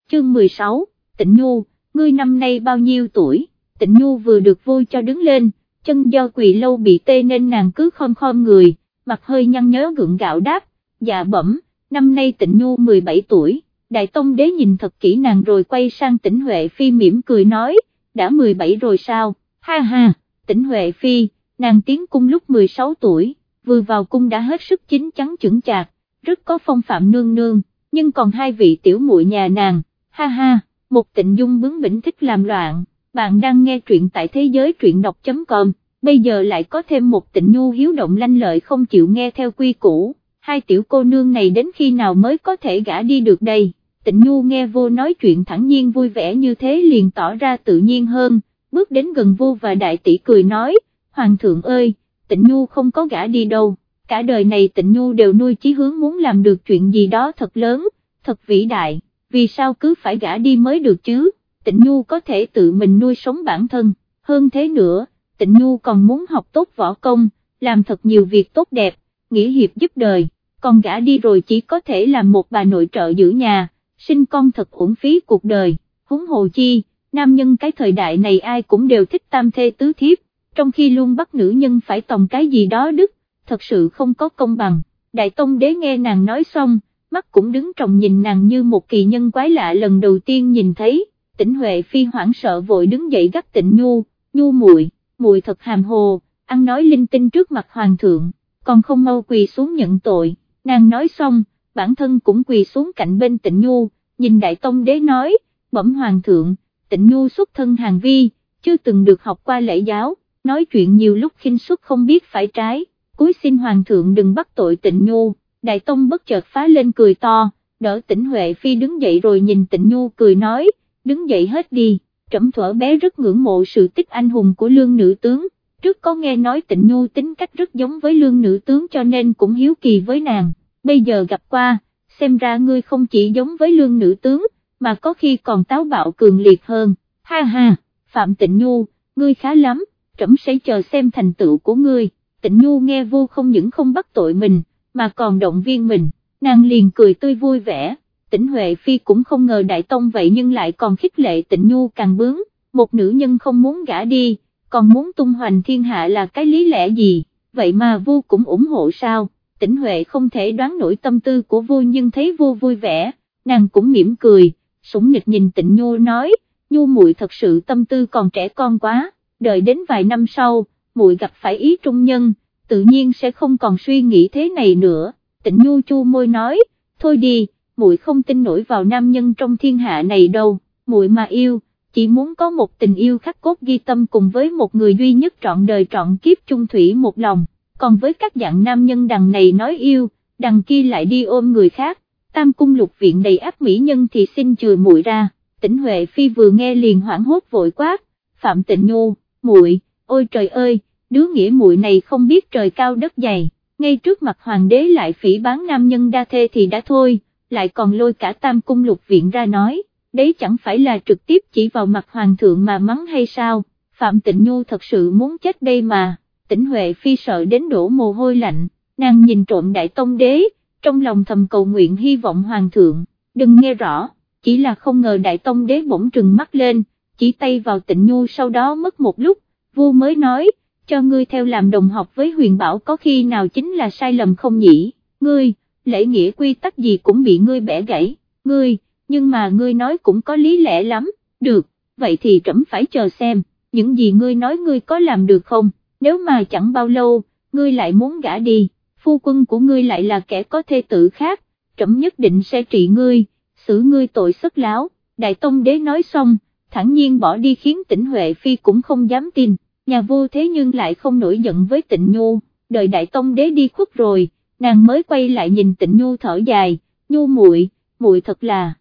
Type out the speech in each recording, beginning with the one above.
chương 16, Tịnh Nhu, ngươi năm nay bao nhiêu tuổi? Tịnh Nhu vừa được vui cho đứng lên, chân do quỳ lâu bị tê nên nàng cứ khom khom người, mặt hơi nhăn nhớ gượng gạo đáp, dạ bẩm, năm nay Tịnh Nhu 17 tuổi, Đại Tông Đế nhìn thật kỹ nàng rồi quay sang Tĩnh Huệ Phi mỉm cười nói, đã 17 rồi sao, ha ha, Tĩnh Huệ Phi, nàng tiến cung lúc 16 tuổi, vừa vào cung đã hết sức chín chắn chững chạc, rất có phong phạm nương nương, nhưng còn hai vị tiểu muội nhà nàng, ha ha, một Tịnh Dung bướng bỉnh thích làm loạn. Bạn đang nghe truyện tại thế giới truyện đọc.com, bây giờ lại có thêm một Tịnh Nhu hiếu động lanh lợi không chịu nghe theo quy củ, hai tiểu cô nương này đến khi nào mới có thể gả đi được đây? Tịnh Nhu nghe vô nói chuyện thẳng nhiên vui vẻ như thế liền tỏ ra tự nhiên hơn, bước đến gần vô và đại tỷ cười nói, Hoàng thượng ơi, Tịnh Nhu không có gả đi đâu, cả đời này Tịnh Nhu đều nuôi chí hướng muốn làm được chuyện gì đó thật lớn, thật vĩ đại, vì sao cứ phải gả đi mới được chứ? Tịnh Nhu có thể tự mình nuôi sống bản thân, hơn thế nữa, Tịnh Nhu còn muốn học tốt võ công, làm thật nhiều việc tốt đẹp, nghĩa hiệp giúp đời, còn gả đi rồi chỉ có thể làm một bà nội trợ giữ nhà, sinh con thật uổng phí cuộc đời, huống hồ chi, nam nhân cái thời đại này ai cũng đều thích tam thê tứ thiếp, trong khi luôn bắt nữ nhân phải tòng cái gì đó đức, thật sự không có công bằng. Đại Tông Đế nghe nàng nói xong, mắt cũng đứng tròng nhìn nàng như một kỳ nhân quái lạ lần đầu tiên nhìn thấy. Tĩnh Huệ Phi hoảng sợ vội đứng dậy gắt Tịnh Nhu, Nhu muội, muội thật hàm hồ, ăn nói linh tinh trước mặt hoàng thượng, còn không mau quỳ xuống nhận tội. Nàng nói xong, bản thân cũng quỳ xuống cạnh bên Tịnh Nhu, nhìn Đại Tông Đế nói, bẩm hoàng thượng, Tịnh Nhu xuất thân Hàn Vi, chưa từng được học qua lễ giáo, nói chuyện nhiều lúc khinh suất không biết phải trái, cúi xin hoàng thượng đừng bắt tội Tịnh Nhu. Đại Tông bất chợt phá lên cười to, đỡ Tĩnh Huệ Phi đứng dậy rồi nhìn Tịnh Nhu cười nói, đứng dậy hết đi, trẫm thuở bé rất ngưỡng mộ sự tích anh hùng của Lương nữ tướng, trước có nghe nói Tịnh Nhu tính cách rất giống với Lương nữ tướng cho nên cũng hiếu kỳ với nàng, bây giờ gặp qua, xem ra ngươi không chỉ giống với Lương nữ tướng, mà có khi còn táo bạo cường liệt hơn, ha ha, Phạm Tịnh Nhu, ngươi khá lắm, trẫm sẽ chờ xem thành tựu của ngươi. Tịnh Nhu nghe vô không những không bắt tội mình, mà còn động viên mình, nàng liền cười tươi vui vẻ. Tĩnh Huệ Phi cũng không ngờ Đại Tông vậy nhưng lại còn khích lệ Tịnh Nhu càng bướng, một nữ nhân không muốn gả đi, còn muốn tung hoành thiên hạ là cái lý lẽ gì, vậy mà vua cũng ủng hộ sao? Tĩnh Huệ không thể đoán nổi tâm tư của vua nhưng thấy vua vui vẻ, nàng cũng mỉm cười, sủng nịch nhìn Tịnh Nhu nói, Nhu muội thật sự tâm tư còn trẻ con quá, đợi đến vài năm sau, muội gặp phải ý trung nhân, tự nhiên sẽ không còn suy nghĩ thế này nữa. Tịnh Nhu chu môi nói, thôi đi, muội không tin nổi vào nam nhân trong thiên hạ này đâu, muội mà yêu, chỉ muốn có một tình yêu khắc cốt ghi tâm cùng với một người duy nhất trọn đời trọn kiếp chung thủy một lòng, còn với các dạng nam nhân đằng này nói yêu, đằng kia lại đi ôm người khác, tam cung lục viện đầy áp mỹ nhân thì xin chừa muội ra. Tĩnh Huệ Phi vừa nghe liền hoảng hốt vội quát, Phạm Tịnh Nhu, muội, ôi trời ơi, đứa nghĩa muội này không biết trời cao đất dày, ngay trước mặt hoàng đế lại phỉ báng nam nhân đa thê thì đã thôi, lại còn lôi cả tam cung lục viện ra nói, đấy chẳng phải là trực tiếp chỉ vào mặt hoàng thượng mà mắng hay sao? Phạm Tịnh Nhu thật sự muốn chết đây mà. Tĩnh Huệ Phi sợ đến đổ mồ hôi lạnh, nàng nhìn trộm Đại Tông Đế, trong lòng thầm cầu nguyện hy vọng hoàng thượng đừng nghe rõ, chỉ là không ngờ Đại Tông Đế bỗng trừng mắt lên, chỉ tay vào Tịnh Nhu. Sau đó mất một lúc, vua mới nói, cho ngươi theo làm đồng học với Huyền Bảo có khi nào chính là sai lầm không nhỉ? Ngươi, lễ nghĩa quy tắc gì cũng bị ngươi bẻ gãy, ngươi, nhưng mà ngươi nói cũng có lý lẽ lắm, được, vậy thì trẫm phải chờ xem, những gì ngươi nói ngươi có làm được không, nếu mà chẳng bao lâu, ngươi lại muốn gả đi, phu quân của ngươi lại là kẻ có thê tử khác, trẫm nhất định sẽ trị ngươi, xử ngươi tội sất láo. Đại Tông Đế nói xong, thản nhiên bỏ đi khiến Tĩnh Huệ Phi cũng không dám tin, nhà vua thế nhưng lại không nổi giận với Tịnh Nhu, đợi Đại Tông Đế đi khuất rồi, nàng mới quay lại nhìn Tịnh Nhu thở dài, Nhu muội, muội thật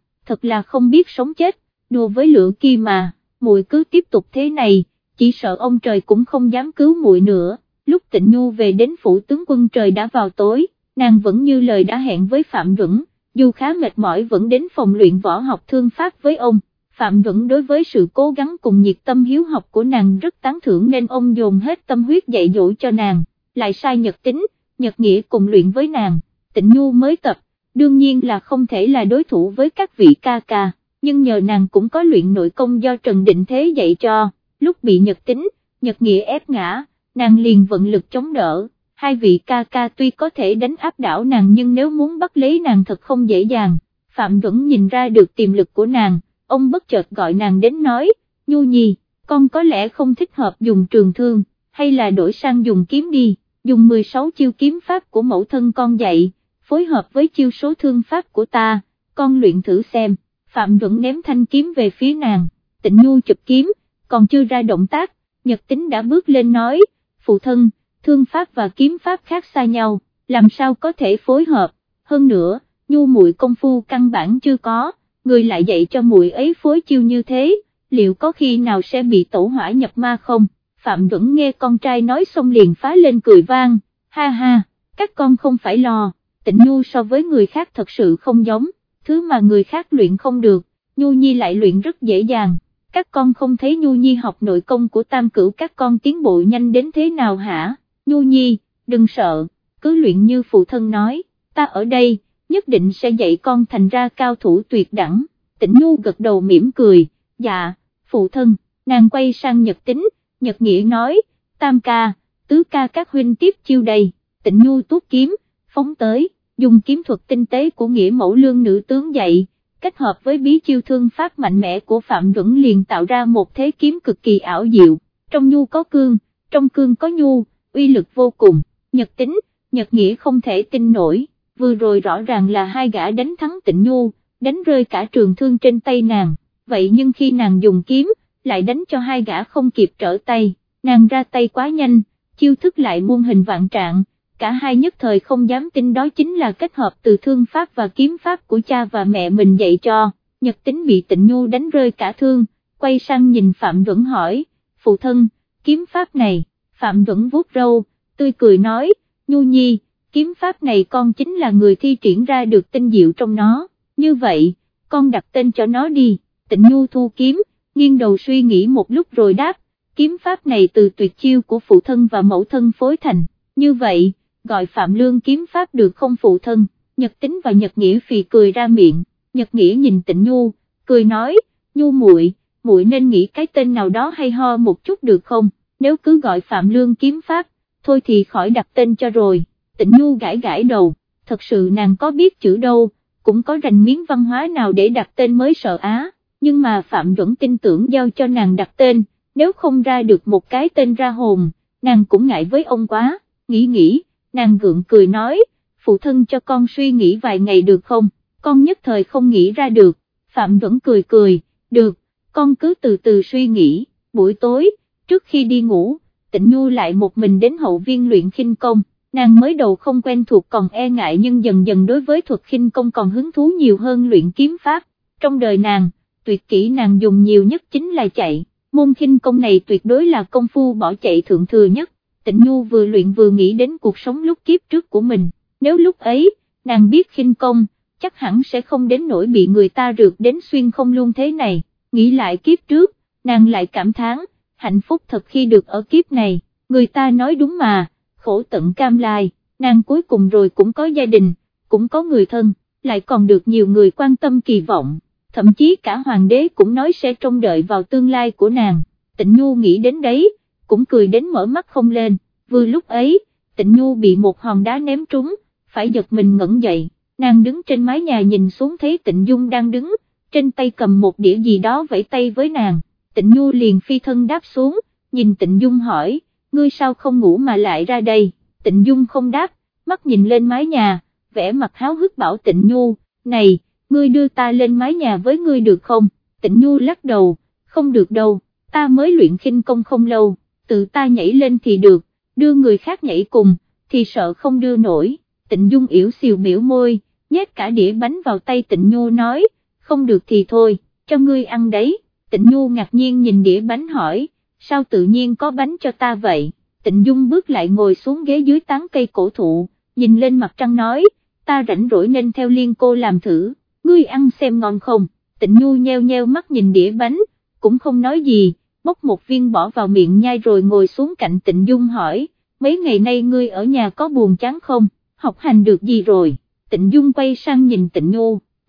là không biết sống chết, đùa với lửa kia mà, muội cứ tiếp tục thế này, chỉ sợ ông trời cũng không dám cứu muội nữa. Lúc Tịnh Nhu về đến phủ tướng quân trời đã vào tối, nàng vẫn như lời đã hẹn với Phạm Duẩn, dù khá mệt mỏi vẫn đến phòng luyện võ học thương pháp với ông. Phạm Duẩn đối với sự cố gắng cùng nhiệt tâm hiếu học của nàng rất tán thưởng nên ông dồn hết tâm huyết dạy dỗ cho nàng, lại sai nhật tính, nhật nghĩa cùng luyện với nàng. Tịnh Nhu mới tập, đương nhiên là không thể là đối thủ với các vị ca ca, nhưng nhờ nàng cũng có luyện nội công do Trần Định Thế dạy cho, lúc bị Nhật Tính, Nhật Nghĩa ép ngã, nàng liền vận lực chống đỡ, hai vị ca ca tuy có thể đánh áp đảo nàng nhưng nếu muốn bắt lấy nàng thật không dễ dàng. Phạm Duẩn nhìn ra được tiềm lực của nàng, ông bất chợt gọi nàng đến nói, Nhu Nhi, con có lẽ không thích hợp dùng trường thương, hay là đổi sang dùng kiếm đi, dùng 16 chiêu kiếm pháp của mẫu thân con dạy, phối hợp với chiêu số thương pháp của ta, con luyện thử xem. Phạm Duẩn ném thanh kiếm về phía nàng, Tịnh Nhu chụp kiếm, còn chưa ra động tác, Nhật Tính đã bước lên nói, phụ thân, thương pháp và kiếm pháp khác xa nhau, làm sao có thể phối hợp, hơn nữa, Nhu muội công phu căn bản chưa có, người lại dạy cho muội ấy phối chiêu như thế, liệu có khi nào sẽ bị tổ hỏa nhập ma không? Phạm Duẩn nghe con trai nói xong liền phá lên cười vang, ha ha, các con không phải lo, Tịnh Nhu so với người khác thật sự không giống, thứ mà người khác luyện không được, Nhu Nhi lại luyện rất dễ dàng, các con không thấy Nhu Nhi học nội công của Tam Cửu các con tiến bộ nhanh đến thế nào hả? Nhu Nhi, đừng sợ, cứ luyện như phụ thân nói, ta ở đây, nhất định sẽ dạy con thành ra cao thủ tuyệt đẳng. Tịnh Nhu gật đầu mỉm cười, dạ, phụ thân. Nàng quay sang Nhật Tính, Nhật Nghĩa nói, Tam ca, Tứ ca các huynh tiếp chiêu đây. Tịnh Nhu tuốt kiếm, phóng tới, dùng kiếm thuật tinh tế của Nghĩa mẫu lương nữ tướng dạy, kết hợp với bí chiêu thương pháp mạnh mẽ của Phạm Duẩn liền tạo ra một thế kiếm cực kỳ ảo diệu, trong Nhu có cương, trong cương có Nhu, uy lực vô cùng. Nhật Tính, Nhật Nghĩa không thể tin nổi, vừa rồi rõ ràng là hai gã đánh thắng Tịnh Nhu, đánh rơi cả trường thương trên tay nàng, vậy nhưng khi nàng dùng kiếm, lại đánh cho hai gã không kịp trở tay, nàng ra tay quá nhanh, chiêu thức lại muôn hình vạn trạng, cả hai nhất thời không dám tin đó chính là kết hợp từ thương pháp và kiếm pháp của cha và mẹ mình dạy cho. Nhật Tính bị Tịnh Nhu đánh rơi cả thương, quay sang nhìn Phạm Duẩn hỏi, phụ thân, kiếm pháp này, Phạm Duẩn vuốt râu, tươi cười nói, Nhu Nhi, kiếm pháp này con chính là người thi triển ra được tinh diệu trong nó, như vậy, con đặt tên cho nó đi. Tịnh Nhu thu kiếm, nghiêng đầu suy nghĩ một lúc rồi đáp, kiếm pháp này từ tuyệt chiêu của phụ thân và mẫu thân phối thành, như vậy, gọi Phạm Lương kiếm pháp được không phụ thân? Nhật Tính và Nhật Nghĩa phì cười ra miệng, Nhật Nghĩa nhìn Tịnh Nhu, cười nói, Nhu muội, muội nên nghĩ cái tên nào đó hay ho một chút được không, nếu cứ gọi Phạm Lương kiếm pháp, thôi thì khỏi đặt tên cho rồi. Tịnh Nhu gãi gãi đầu, thật sự nàng có biết chữ đâu, cũng có rành miếng văn hóa nào để đặt tên mới sợ á, nhưng mà Phạm Duẩn tin tưởng giao cho nàng đặt tên, nếu không ra được một cái tên ra hồn, nàng cũng ngại với ông quá, nghĩ, nàng gượng cười nói, phụ thân cho con suy nghĩ vài ngày được không, con nhất thời không nghĩ ra được. Phạm Duẩn cười, được, con cứ từ từ suy nghĩ. Buổi tối, trước khi đi ngủ, Tịnh Nhu lại một mình đến hậu viên luyện khinh công, nàng mới đầu không quen thuộc còn e ngại nhưng dần dần đối với thuật khinh công còn hứng thú nhiều hơn luyện kiếm pháp. Trong đời nàng, tuyệt kỹ nàng dùng nhiều nhất chính là chạy, môn khinh công này tuyệt đối là công phu bỏ chạy thượng thừa nhất. Tịnh Nhu vừa luyện vừa nghĩ đến cuộc sống lúc kiếp trước của mình, nếu lúc ấy, nàng biết khinh công, chắc hẳn sẽ không đến nỗi bị người ta rượt đến xuyên không luôn thế này. Nghĩ lại kiếp trước, nàng lại cảm thán, hạnh phúc thật khi được ở kiếp này, người ta nói đúng mà, khổ tận cam lai, nàng cuối cùng rồi cũng có gia đình, cũng có người thân, lại còn được nhiều người quan tâm kỳ vọng, thậm chí cả hoàng đế cũng nói sẽ trông đợi vào tương lai của nàng. Tịnh Nhu nghĩ đến đấy, cũng cười đến mở mắt không lên, vừa lúc ấy, Tịnh Nhu bị một hòn đá ném trúng, phải giật mình ngẩng dậy, nàng đứng trên mái nhà nhìn xuống thấy Tịnh Dung đang đứng, trên tay cầm một đĩa gì đó vẫy tay với nàng. Tịnh Nhu liền phi thân đáp xuống, nhìn Tịnh Dung hỏi, ngươi sao không ngủ mà lại ra đây? Tịnh Dung không đáp, mắt nhìn lên mái nhà, vẻ mặt háo hức bảo Tịnh Nhu, này, ngươi đưa ta lên mái nhà với ngươi được không? Tịnh Nhu lắc đầu, không được đâu, ta mới luyện khinh công không lâu, tự ta nhảy lên thì được, đưa người khác nhảy cùng, thì sợ không đưa nổi. Tịnh Dung yểu xìu biểu môi, nhét cả đĩa bánh vào tay Tịnh Nhu nói, không được thì thôi, cho ngươi ăn đấy. Tịnh Nhu ngạc nhiên nhìn đĩa bánh hỏi, sao tự nhiên có bánh cho ta vậy? Tịnh Dung bước lại ngồi xuống ghế dưới tán cây cổ thụ, nhìn lên mặt trăng nói, ta rảnh rỗi nên theo Liên cô làm thử, ngươi ăn xem ngon không? Tịnh Nhu nheo nheo mắt nhìn đĩa bánh, cũng không nói gì, bóc một viên bỏ vào miệng nhai rồi ngồi xuống cạnh Tịnh Dung hỏi, mấy ngày nay ngươi ở nhà có buồn chán không, học hành được gì rồi? Tịnh Dung quay sang nhìn Tịnh Nhu,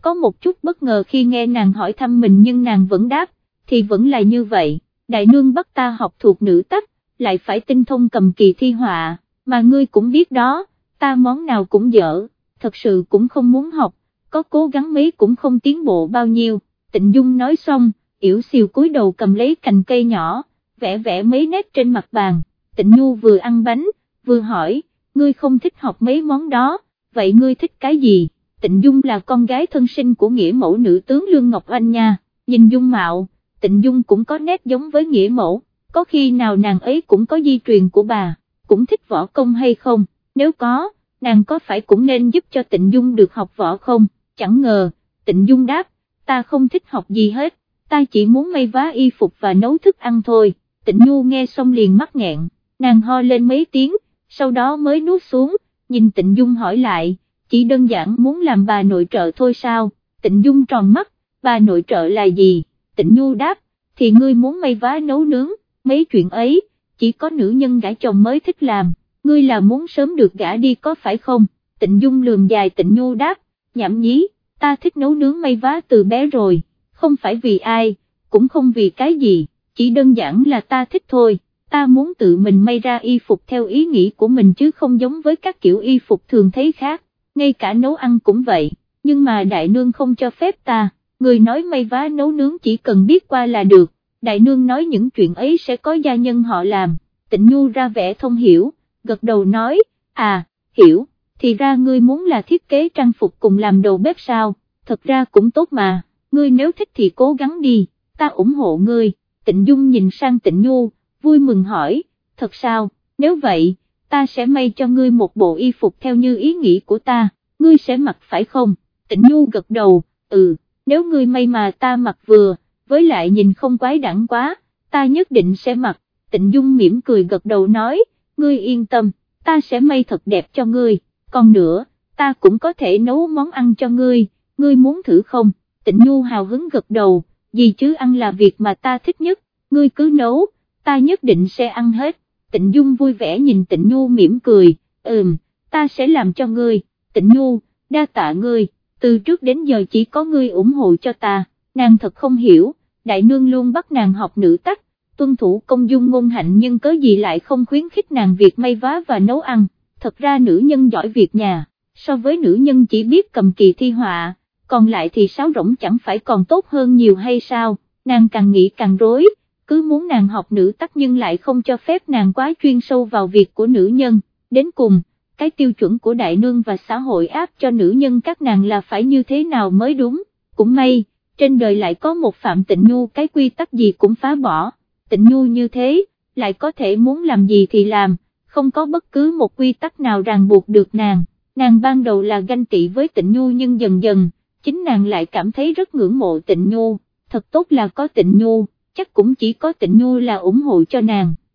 có một chút bất ngờ khi nghe nàng hỏi thăm mình nhưng nàng vẫn đáp, thì vẫn là như vậy, đại nương bắt ta học thuộc nữ tắc, lại phải tinh thông cầm kỳ thi họa, mà ngươi cũng biết đó, ta món nào cũng dở, thật sự cũng không muốn học, có cố gắng mấy cũng không tiến bộ bao nhiêu. Tịnh Dung nói xong, yểu xìu cúi đầu cầm lấy cành cây nhỏ, vẽ vẽ mấy nét trên mặt bàn. Tịnh Nhu vừa ăn bánh, vừa hỏi, ngươi không thích học mấy món đó, vậy ngươi thích cái gì? Tịnh Dung là con gái thân sinh của nghĩa mẫu nữ tướng Lương Ngọc Anh nha, nhìn dung mạo, Tịnh Dung cũng có nét giống với nghĩa mẫu, có khi nào nàng ấy cũng có di truyền của bà, cũng thích võ công hay không, nếu có, nàng có phải cũng nên giúp cho Tịnh Dung được học võ không? Chẳng ngờ, Tịnh Dung đáp, ta không thích học gì hết, ta chỉ muốn may vá y phục và nấu thức ăn thôi. Tịnh Nhu nghe xong liền mắc nghẹn, nàng ho lên mấy tiếng, sau đó mới nuốt xuống, nhìn Tịnh Dung hỏi lại, chỉ đơn giản muốn làm bà nội trợ thôi sao? Tịnh Dung tròn mắt, bà nội trợ là gì? Tịnh Nhu đáp, thì ngươi muốn may vá nấu nướng, mấy chuyện ấy, chỉ có nữ nhân gả chồng mới thích làm, ngươi là muốn sớm được gả đi có phải không? Tịnh Dung lườm dài Tịnh Nhu đáp, nhảm nhí, ta thích nấu nướng may vá từ bé rồi, không phải vì ai, cũng không vì cái gì, chỉ đơn giản là ta thích thôi, ta muốn tự mình may ra y phục theo ý nghĩ của mình chứ không giống với các kiểu y phục thường thấy khác, ngay cả nấu ăn cũng vậy, nhưng mà đại nương không cho phép ta, người nói may vá nấu nướng chỉ cần biết qua là được, đại nương nói những chuyện ấy sẽ có gia nhân họ làm. Tịnh Nhu ra vẻ thông hiểu, gật đầu nói, à, hiểu, thì ra ngươi muốn là thiết kế trang phục cùng làm đầu bếp sao, thật ra cũng tốt mà, ngươi nếu thích thì cố gắng đi, ta ủng hộ ngươi. Tịnh Dung nhìn sang Tịnh Nhu, vui mừng hỏi, thật sao, nếu vậy, ta sẽ may cho ngươi một bộ y phục theo như ý nghĩ của ta, ngươi sẽ mặc phải không? Tịnh Nhu gật đầu, nếu ngươi may mà ta mặc vừa, với lại nhìn không quái đản quá, ta nhất định sẽ mặc. Tịnh Dung mỉm cười gật đầu nói, ngươi yên tâm, ta sẽ may thật đẹp cho ngươi, còn nữa, ta cũng có thể nấu món ăn cho ngươi, ngươi muốn thử không? Tịnh Nhu hào hứng gật đầu, gì chứ ăn là việc mà ta thích nhất, ngươi cứ nấu, ta nhất định sẽ ăn hết. Tịnh Dung vui vẻ nhìn Tịnh Nhu mỉm cười, ta sẽ làm cho ngươi. Tịnh Nhu, đa tạ ngươi, từ trước đến giờ chỉ có ngươi ủng hộ cho ta, nàng thật không hiểu, đại nương luôn bắt nàng học nữ tắc, tuân thủ công dung ngôn hạnh nhưng cớ gì lại không khuyến khích nàng việc may vá và nấu ăn, thật ra nữ nhân giỏi việc nhà, so với nữ nhân chỉ biết cầm kỳ thi họa, còn lại thì sáo rỗng chẳng phải còn tốt hơn nhiều hay sao? Nàng càng nghĩ càng rối, cứ muốn nàng học nữ tắc nhưng lại không cho phép nàng quá chuyên sâu vào việc của nữ nhân, đến cùng, cái tiêu chuẩn của đại nương và xã hội áp cho nữ nhân các nàng là phải như thế nào mới đúng, cũng may, trên đời lại có một Phạm Tịnh Nhu cái quy tắc gì cũng phá bỏ, Tịnh Nhu như thế, lại có thể muốn làm gì thì làm, không có bất cứ một quy tắc nào ràng buộc được nàng ban đầu là ganh tị với Tịnh Nhu nhưng dần dần, chính nàng lại cảm thấy rất ngưỡng mộ Tịnh Nhu, thật tốt là có Tịnh Nhu, chắc cũng chỉ có Tịnh Nhu là ủng hộ cho nàng.